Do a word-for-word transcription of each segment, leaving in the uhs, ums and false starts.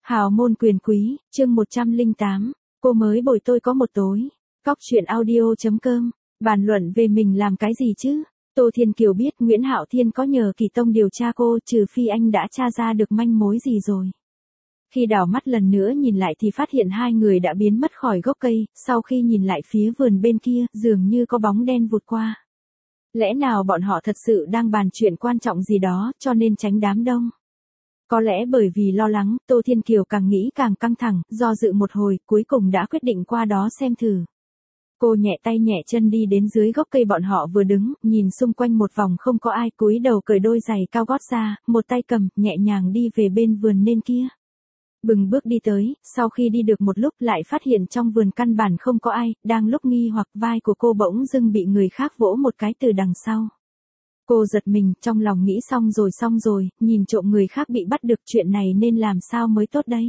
Hào môn quyền quý, chương một trăm lẻ tám, cô mới bồi tôi có một tối. Góc chuyện audio.com, bàn luận về mình làm cái gì chứ? Tô Thiên Kiều biết Nguyễn Hạo Thiên có nhờ Kỳ Tông điều tra cô, trừ phi anh đã tra ra được manh mối gì rồi. Khi đảo mắt lần nữa nhìn lại thì phát hiện hai người đã biến mất khỏi gốc cây, sau khi nhìn lại phía vườn bên kia, dường như có bóng đen vụt qua. Lẽ nào bọn họ thật sự đang bàn chuyện quan trọng gì đó, cho nên tránh đám đông? Có lẽ bởi vì lo lắng, Tô Thiên Kiều càng nghĩ càng căng thẳng, do dự một hồi, cuối cùng đã quyết định qua đó xem thử. Cô nhẹ tay nhẹ chân đi đến dưới gốc cây bọn họ vừa đứng, nhìn xung quanh một vòng không có ai, cúi đầu cởi đôi giày cao gót ra, một tay cầm, nhẹ nhàng đi về bên vườn nên kia. Bừng bước đi tới, sau khi đi được một lúc lại phát hiện trong vườn căn bản không có ai, đang lúc nghi hoặc vai của cô bỗng dưng bị người khác vỗ một cái từ đằng sau. Cô giật mình, trong lòng nghĩ xong rồi xong rồi, nhìn trộm người khác bị bắt được, chuyện này nên làm sao mới tốt đây.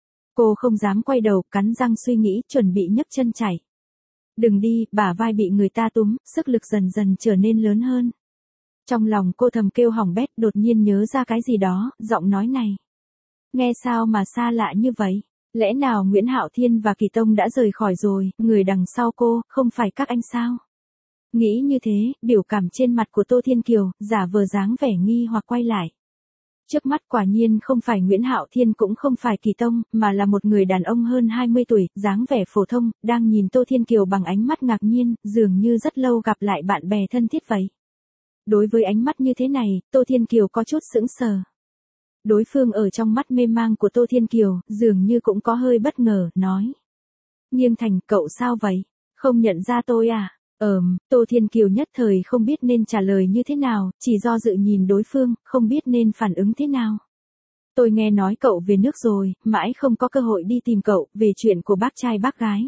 Cô không dám quay đầu, cắn răng suy nghĩ, chuẩn bị nhấc chân chạy. Đừng đi, bả vai bị người ta túm, sức lực dần dần trở nên lớn hơn. Trong lòng cô thầm kêu hỏng bét, đột nhiên nhớ ra cái gì đó, giọng nói này. Nghe sao mà xa lạ như vậy? Lẽ nào Nguyễn Hạo Thiên và Kỳ Tông đã rời khỏi rồi, người đằng sau cô, không phải các anh sao? Nghĩ như thế, biểu cảm trên mặt của Tô Thiên Kiều, giả vờ dáng vẻ nghi hoặc quay lại. Trước mắt quả nhiên không phải Nguyễn Hạo Thiên cũng không phải Kỳ Tông, mà là một người đàn ông hơn hai mươi tuổi, dáng vẻ phổ thông, đang nhìn Tô Thiên Kiều bằng ánh mắt ngạc nhiên, dường như rất lâu gặp lại bạn bè thân thiết vậy. Đối với ánh mắt như thế này, Tô Thiên Kiều có chút sững sờ. Đối phương ở trong mắt mê mang của Tô Thiên Kiều, dường như cũng có hơi bất ngờ, nói. Nghiêng Thành, cậu sao vậy? Không nhận ra tôi à? Ờm, Tô Thiên Kiều nhất thời không biết nên trả lời như thế nào, chỉ do dự nhìn đối phương, không biết nên phản ứng thế nào. Tôi nghe nói cậu về nước rồi, mãi không có cơ hội đi tìm cậu, về chuyện của bác trai bác gái.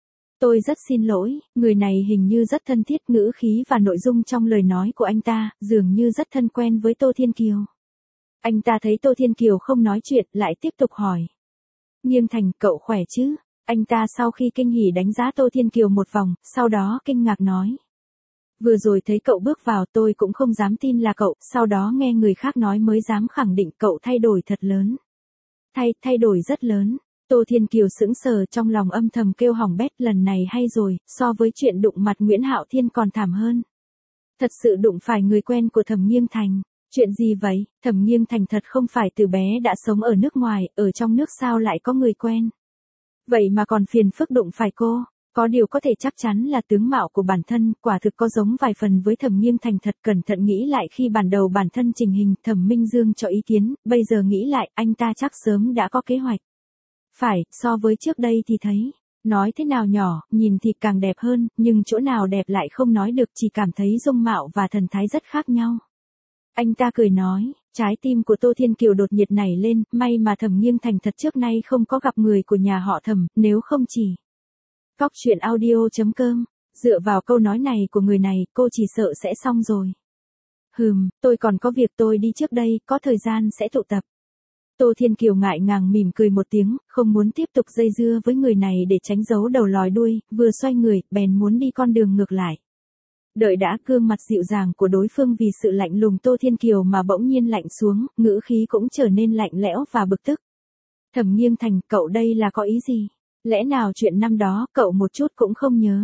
Tôi rất xin lỗi, người này hình như rất thân thiết, ngữ khí và nội dung trong lời nói của anh ta, dường như rất thân quen với Tô Thiên Kiều. Anh ta thấy Tô Thiên Kiều không nói chuyện, lại tiếp tục hỏi. Nghiêng Thành, cậu khỏe chứ? Anh ta sau khi kinh hỉ đánh giá Tô Thiên Kiều một vòng, sau đó kinh ngạc nói. Vừa rồi thấy cậu bước vào tôi cũng không dám tin là cậu, sau đó nghe người khác nói mới dám khẳng định cậu thay đổi thật lớn. Thay, thay đổi rất lớn. Tô Thiên Kiều sững sờ, trong lòng âm thầm kêu hỏng bét, lần này hay rồi, so với chuyện đụng mặt Nguyễn Hạo Thiên còn thảm hơn. Thật sự đụng phải người quen của Thẩm Nghiêng Thành. Chuyện gì vậy? Thẩm Nghiêng Thành thật không phải từ bé đã sống ở nước ngoài, ở trong nước sao lại có người quen? Vậy mà còn phiền phức đụng phải cô, có điều có thể chắc chắn là tướng mạo của bản thân, quả thực có giống vài phần với Thẩm Nghiêng Thành thật. Cẩn thận nghĩ lại khi ban đầu bản thân trình hình, Thẩm Minh Dương cho ý kiến, bây giờ nghĩ lại, anh ta chắc sớm đã có kế hoạch. Phải, so với trước đây thì thấy, nói thế nào nhỏ, nhìn thì càng đẹp hơn, nhưng chỗ nào đẹp lại không nói được, chỉ cảm thấy dung mạo và thần thái rất khác nhau. Anh ta cười nói, trái tim của Tô Thiên Kiều đột nhiệt nảy lên, may mà Thẩm Nghiêng Thành thật trước nay không có gặp người của nhà họ Thẩm, nếu không chỉ. Góc chuyện audio.com, dựa vào câu nói này của người này, cô chỉ sợ sẽ xong rồi. Hừm, tôi còn có việc, tôi đi trước đây, có thời gian sẽ tụ tập. Tô Thiên Kiều ngại ngàng mỉm cười một tiếng, không muốn tiếp tục dây dưa với người này để tránh giấu đầu lòi đuôi, vừa xoay người, bèn muốn đi con đường ngược lại. Đợi đã, gương mặt dịu dàng của đối phương vì sự lạnh lùng Tô Thiên Kiều mà bỗng nhiên lạnh xuống, ngữ khí cũng trở nên lạnh lẽo và bực tức. Thẩm Nghiêng Thành, cậu đây là có ý gì? Lẽ nào chuyện năm đó cậu một chút cũng không nhớ?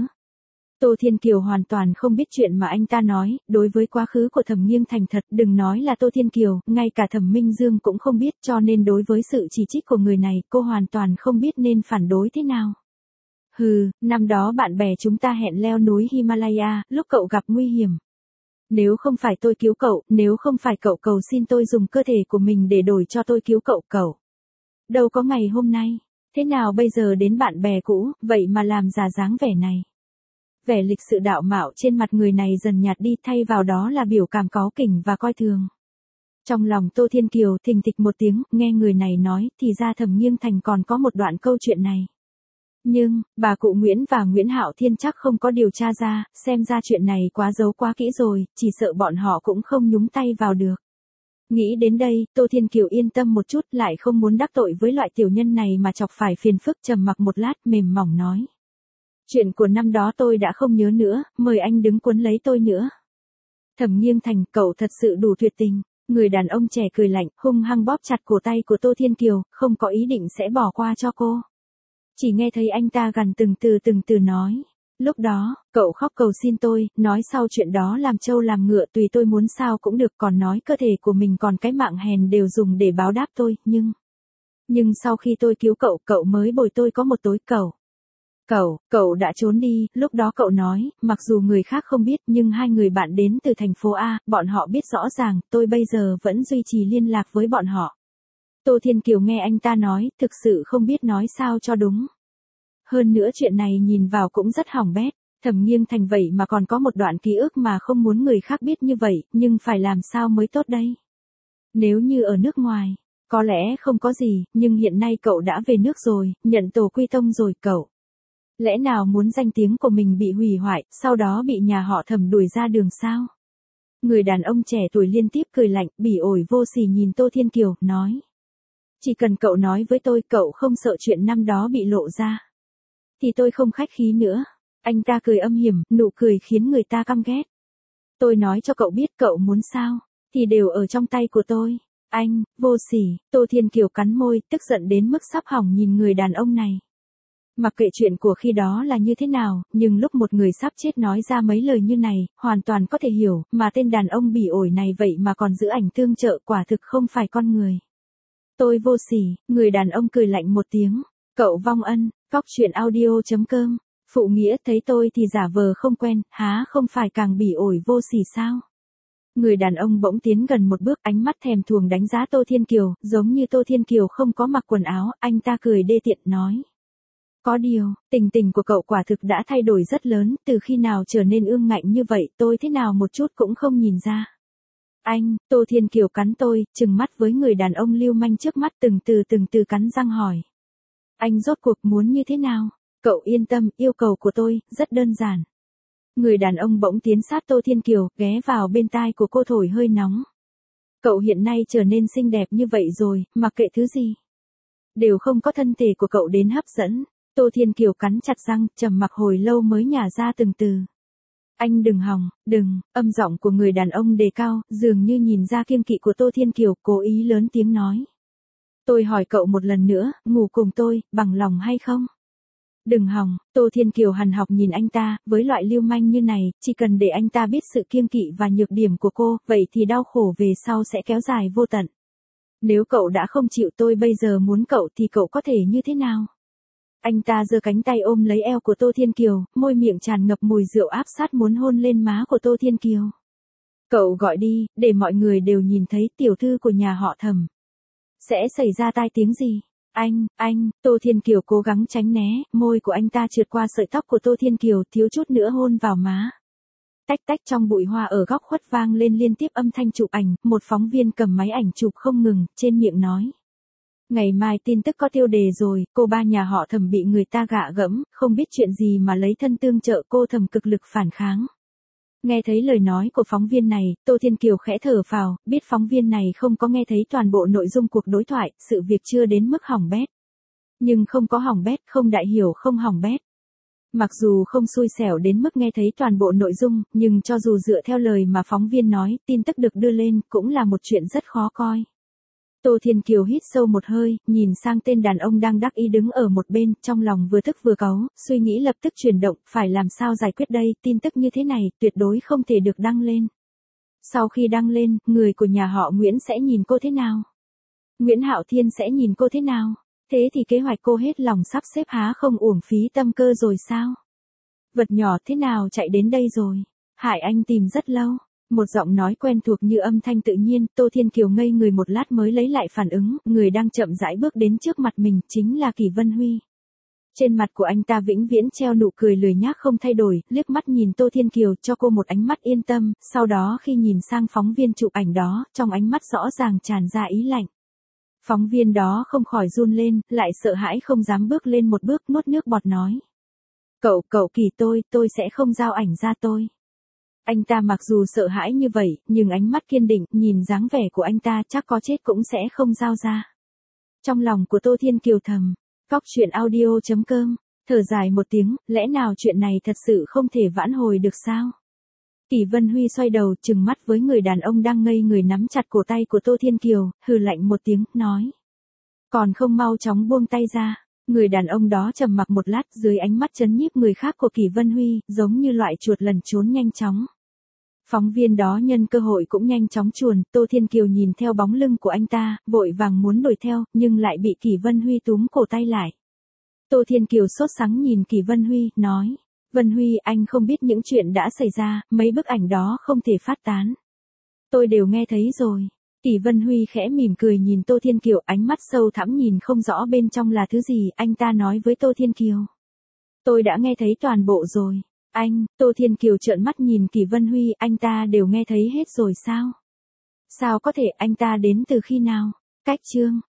Tô Thiên Kiều hoàn toàn không biết chuyện mà anh ta nói, đối với quá khứ của Thẩm Nghiêng Thành thật, đừng nói là Tô Thiên Kiều, ngay cả Thẩm Minh Dương cũng không biết, cho nên đối với sự chỉ trích của người này, cô hoàn toàn không biết nên phản đối thế nào. Hừ, năm đó bạn bè chúng ta hẹn leo núi Himalaya, lúc cậu gặp nguy hiểm. Nếu không phải tôi cứu cậu, nếu không phải cậu cầu xin tôi dùng cơ thể của mình để đổi cho tôi cứu cậu, cậu đâu có ngày hôm nay. Thế nào bây giờ đến bạn bè cũ, vậy mà làm giả dáng vẻ này. Vẻ lịch sự đạo mạo trên mặt người này dần nhạt đi, thay vào đó là biểu cảm cáu kỉnh và coi thường. Trong lòng Tô Thiên Kiều thình thịch một tiếng, nghe người này nói, thì ra Thẩm Nghiêng Thành còn có một đoạn câu chuyện này. Nhưng, bà cụ Nguyễn và Nguyễn Hạo Thiên chắc không có điều tra ra, xem ra chuyện này quá giấu quá kỹ rồi, chỉ sợ bọn họ cũng không nhúng tay vào được. Nghĩ đến đây, Tô Thiên Kiều yên tâm một chút, lại không muốn đắc tội với loại tiểu nhân này mà chọc phải phiền phức, trầm mặc một lát, mềm mỏng nói. Chuyện của năm đó tôi đã không nhớ nữa, mời anh đừng cuốn lấy tôi nữa. Thẩm Nghiêng Thành, cậu thật sự đủ tuyệt tình. Người đàn ông trẻ cười lạnh, hung hăng bóp chặt cổ tay của Tô Thiên Kiều, không có ý định sẽ bỏ qua cho cô. Chỉ nghe thấy anh ta gằn từng từ từng từ nói. Lúc đó, cậu khóc cầu xin tôi, nói sau chuyện đó làm trâu làm ngựa tùy tôi muốn sao cũng được, còn nói cơ thể của mình còn cái mạng hèn đều dùng để báo đáp tôi, nhưng... Nhưng sau khi tôi cứu cậu, cậu mới bồi tôi có một tối cậu. Cậu, cậu đã trốn đi, lúc đó cậu nói, mặc dù người khác không biết nhưng hai người bạn đến từ thành phố A, bọn họ biết rõ ràng, tôi bây giờ vẫn duy trì liên lạc với bọn họ. Tô Thiên Kiều nghe anh ta nói, thực sự không biết nói sao cho đúng. Hơn nữa chuyện này nhìn vào cũng rất hỏng bét, Thẩm Nghiêng Thành vậy mà còn có một đoạn ký ức mà không muốn người khác biết như vậy, nhưng phải làm sao mới tốt đây? Nếu như ở nước ngoài, có lẽ không có gì, nhưng hiện nay cậu đã về nước rồi, nhận tổ quy tông rồi cậu. Lẽ nào muốn danh tiếng của mình bị hủy hoại, sau đó bị nhà họ Thẩm đuổi ra đường sao? Người đàn ông trẻ tuổi liên tiếp cười lạnh, bỉ ổi vô sỉ nhìn Tô Thiên Kiều, nói. Chỉ cần cậu nói với tôi, cậu không sợ chuyện năm đó bị lộ ra. Thì tôi không khách khí nữa. Anh ta cười âm hiểm, nụ cười khiến người ta căm ghét. Tôi nói cho cậu biết cậu muốn sao, thì đều ở trong tay của tôi. Anh, vô sỉ, Tô Thiên Kiều cắn môi, tức giận đến mức sắp hỏng nhìn người đàn ông này. Mặc kệ chuyện của khi đó là như thế nào, nhưng lúc một người sắp chết nói ra mấy lời như này, hoàn toàn có thể hiểu, mà tên đàn ông bỉ ổi này vậy mà còn giữ ảnh tương trợ, quả thực không phải con người. Tôi vô sỉ, người đàn ông cười lạnh một tiếng. Cậu vong ân, cóc truyện audio chấm com. Phụ nghĩa thấy tôi thì giả vờ không quen, há không phải càng bỉ ổi vô sỉ sao? Người đàn ông bỗng tiến gần một bước, ánh mắt thèm thuồng đánh giá Tô Thiên Kiều, giống như Tô Thiên Kiều không có mặc quần áo, anh ta cười đê tiện nói. Có điều, tình tình của cậu quả thực đã thay đổi rất lớn, từ khi nào trở nên ương ngạnh như vậy, tôi thế nào một chút cũng không nhìn ra. Anh, Tô Thiên Kiều cắn tôi, trừng mắt với người đàn ông lưu manh trước mắt từng từ từng từ cắn răng hỏi. Anh rốt cuộc muốn như thế nào? Cậu yên tâm, yêu cầu của tôi, rất đơn giản. Người đàn ông bỗng tiến sát Tô Thiên Kiều, ghé vào bên tai của cô thổi hơi nóng. Cậu hiện nay trở nên xinh đẹp như vậy rồi, mặc kệ thứ gì. Đều không có thân thể của cậu đến hấp dẫn. Tô Thiên Kiều cắn chặt răng, trầm mặc hồi lâu mới nhả ra từng từ. Anh đừng hòng, đừng, âm giọng của người đàn ông đề cao, dường như nhìn ra kiêng kỵ của Tô Thiên Kiều, cố ý lớn tiếng nói. Tôi hỏi cậu một lần nữa, ngủ cùng tôi, bằng lòng hay không? Đừng hòng, Tô Thiên Kiều hằn học nhìn anh ta, với loại lưu manh như này, chỉ cần để anh ta biết sự kiêng kỵ và nhược điểm của cô, vậy thì đau khổ về sau sẽ kéo dài vô tận. Nếu cậu đã không chịu tôi bây giờ muốn cậu thì cậu có thể như thế nào? Anh ta giơ cánh tay ôm lấy eo của Tô Thiên Kiều, môi miệng tràn ngập mùi rượu áp sát muốn hôn lên má của Tô Thiên Kiều. Cậu gọi đi, để mọi người đều nhìn thấy tiểu thư của nhà họ Thẩm. Sẽ xảy ra tai tiếng gì? Anh, anh, Tô Thiên Kiều cố gắng tránh né, môi của anh ta trượt qua sợi tóc của Tô Thiên Kiều, thiếu chút nữa hôn vào má. Tách tách trong bụi hoa ở góc khuất vang lên liên tiếp âm thanh chụp ảnh, một phóng viên cầm máy ảnh chụp không ngừng, trên miệng nói. Ngày mai tin tức có tiêu đề rồi, cô ba nhà họ Thẩm bị người ta gạ gẫm, không biết chuyện gì mà lấy thân tương trợ cô Thẩm cực lực phản kháng. Nghe thấy lời nói của phóng viên này, Tô Thiên Kiều khẽ thở phào, biết phóng viên này không có nghe thấy toàn bộ nội dung cuộc đối thoại, sự việc chưa đến mức hỏng bét. Nhưng không có hỏng bét, không đại hiểu không hỏng bét. Mặc dù không xui xẻo đến mức nghe thấy toàn bộ nội dung, nhưng cho dù dựa theo lời mà phóng viên nói, tin tức được đưa lên, cũng là một chuyện rất khó coi. Tô Thiên Kiều hít sâu một hơi, nhìn sang tên đàn ông đang đắc ý đứng ở một bên, trong lòng vừa tức vừa cáu, suy nghĩ lập tức chuyển động, phải làm sao giải quyết đây, tin tức như thế này, tuyệt đối không thể được đăng lên. Sau khi đăng lên, người của nhà họ Nguyễn sẽ nhìn cô thế nào? Nguyễn Hạo Thiên sẽ nhìn cô thế nào? Thế thì kế hoạch cô hết lòng sắp xếp há không uổng phí tâm cơ rồi sao? Vật nhỏ thế nào chạy đến đây rồi? Hại anh tìm rất lâu. Một giọng nói quen thuộc như âm thanh tự nhiên, Tô Thiên Kiều ngây người một lát mới lấy lại phản ứng, người đang chậm rãi bước đến trước mặt mình, chính là Kỷ Vân Huy. Trên mặt của anh ta vĩnh viễn treo nụ cười lười nhác không thay đổi, liếc mắt nhìn Tô Thiên Kiều cho cô một ánh mắt yên tâm, sau đó khi nhìn sang phóng viên chụp ảnh đó, trong ánh mắt rõ ràng tràn ra ý lạnh. Phóng viên đó không khỏi run lên, lại sợ hãi không dám bước lên một bước, nuốt nước bọt nói. Cậu, cậu Kỳ tôi, tôi sẽ không giao ảnh ra tôi. Anh ta mặc dù sợ hãi như vậy, nhưng ánh mắt kiên định, nhìn dáng vẻ của anh ta chắc có chết cũng sẽ không giao ra. Trong lòng của Tô Thiên Kiều thầm, cóc truyện audio chấm com, thở dài một tiếng, lẽ nào chuyện này thật sự không thể vãn hồi được sao? Kỷ Vân Huy xoay đầu trừng mắt với người đàn ông đang ngây người nắm chặt cổ tay của Tô Thiên Kiều, hừ lạnh một tiếng, nói. Còn không mau chóng buông tay ra. Người đàn ông đó trầm mặc một lát dưới ánh mắt chấn nhiếp người khác của Kỷ Vân Huy, giống như loại chuột lẩn trốn nhanh chóng. Phóng viên đó nhân cơ hội cũng nhanh chóng chuồn, Tô Thiên Kiều nhìn theo bóng lưng của anh ta, vội vàng muốn đuổi theo, nhưng lại bị Kỷ Vân Huy túm cổ tay lại. Tô Thiên Kiều sốt sắng nhìn Kỷ Vân Huy, nói. Vân Huy, anh không biết những chuyện đã xảy ra, mấy bức ảnh đó không thể phát tán. Tôi đều nghe thấy rồi. Kỷ Vân Huy khẽ mỉm cười nhìn Tô Thiên Kiều, ánh mắt sâu thẳm nhìn không rõ bên trong là thứ gì, anh ta nói với Tô Thiên Kiều. Tôi đã nghe thấy toàn bộ rồi. Anh, Tô Thiên Kiều trợn mắt nhìn Kỷ Vân Huy, anh ta đều nghe thấy hết rồi sao? Sao có thể, anh ta đến từ khi nào? Cách chương.